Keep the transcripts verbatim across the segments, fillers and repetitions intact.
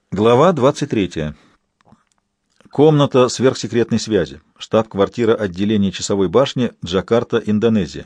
Глава двадцать третья. Комната сверхсекретной связи. Штаб-квартира отделения часовой башни, Джакарта, Индонезия.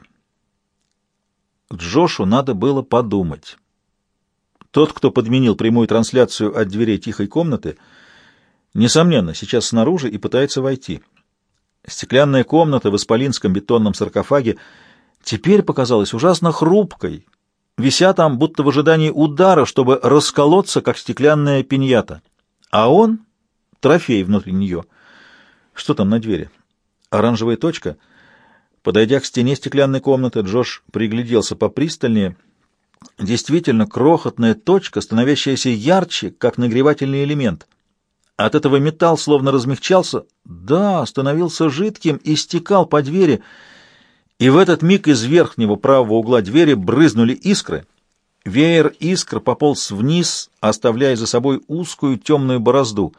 Джошу надо было подумать. Тот, кто подменил прямую трансляцию от дверей тихой комнаты, несомненно, сейчас снаружи и пытается войти. Стеклянная комната в исполинском бетонном саркофаге теперь показалась ужасно хрупкой, вися там, будто в ожидании удара, чтобы расколоться, как стеклянная пиньята. А он — трофей внутри нее. Что там на двери? Оранжевая точка? Подойдя к стене стеклянной комнаты, Джош пригляделся попристальнее. Действительно, крохотная точка, становящаяся ярче, как нагревательный элемент. От этого металл словно размягчался, да, становился жидким и стекал по двери, и в этот миг из верхнего правого угла двери брызнули искры. Веер искр пополз вниз, оставляя за собой узкую темную борозду.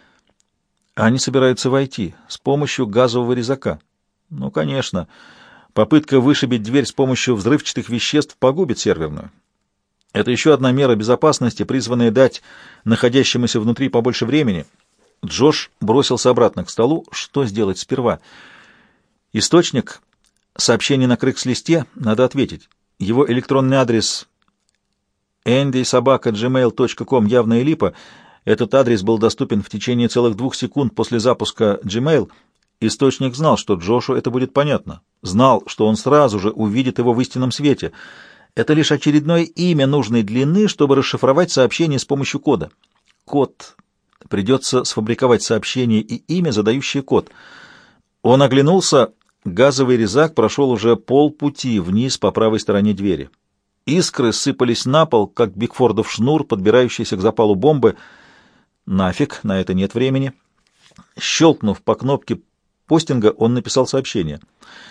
Они собираются войти с помощью газового резака. Ну, конечно, попытка вышибить дверь с помощью взрывчатых веществ погубит серверную. Это еще одна мера безопасности, призванная дать находящемуся внутри побольше времени. Джош бросился обратно к столу. Что сделать сперва? Источник, сообщение на крыкс-листе, надо ответить. Его электронный адрес энди собака джи мейл точка ком явная липа. Этот адрес был доступен в течение целых двух секунд после запуска Gmail. Источник знал, что Джошу это будет понятно. Знал, что он сразу же увидит его в истинном свете. Это лишь очередное имя нужной длины, чтобы расшифровать сообщение с помощью кода. Код. Придется сфабриковать сообщение и имя, задающее код. Он оглянулся. Газовый резак прошел уже полпути вниз по правой стороне двери. Искры сыпались на пол, как Бигфордов шнур, подбирающийся к запалу бомбы. Нафиг, на это нет времени. Щелкнув по кнопке постинга, он написал сообщение.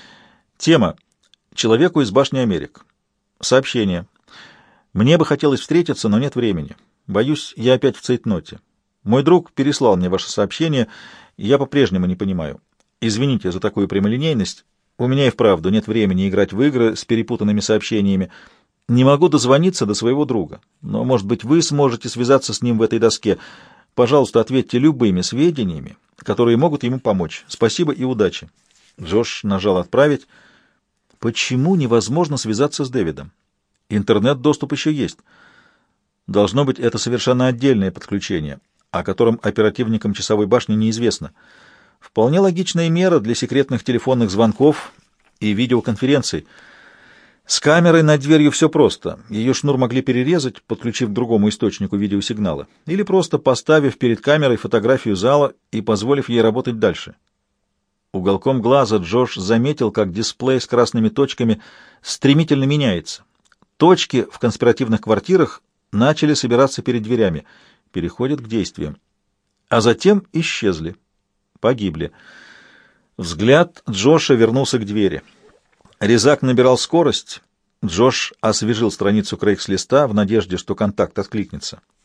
Тема. Человеку из башни Америк. Сообщение. Мне бы хотелось встретиться, но нет времени. Боюсь, я опять в цейтноте. Мой друг переслал мне ваше сообщение, и я по-прежнему не понимаю. Извините за такую прямолинейность. У меня и вправду нет времени играть в игры с перепутанными сообщениями. Не могу дозвониться до своего друга, но, может быть, вы сможете связаться с ним в этой доске. Пожалуйста, ответьте любыми сведениями, которые могут ему помочь. Спасибо и удачи. Джош нажал «Отправить». Почему невозможно связаться с Дэвидом? Интернет-доступ еще есть. Должно быть, это совершенно отдельное подключение, о котором оперативникам часовой башни неизвестно. Вполне логичная мера для секретных телефонных звонков и видеоконференций. С камерой над дверью все просто. Ее шнур могли перерезать, подключив к другому источнику видеосигнала, или просто поставив перед камерой фотографию зала и позволив ей работать дальше. Уголком глаза Джош заметил, как дисплей с красными точками стремительно меняется. Точки в конспиративных квартирах начали собираться перед дверями, переходят к действиям, а затем исчезли, погибли. Взгляд Джоша вернулся к двери. Резак набирал скорость. Джош освежил страницу крейгс-листа в надежде, что контакт откликнется.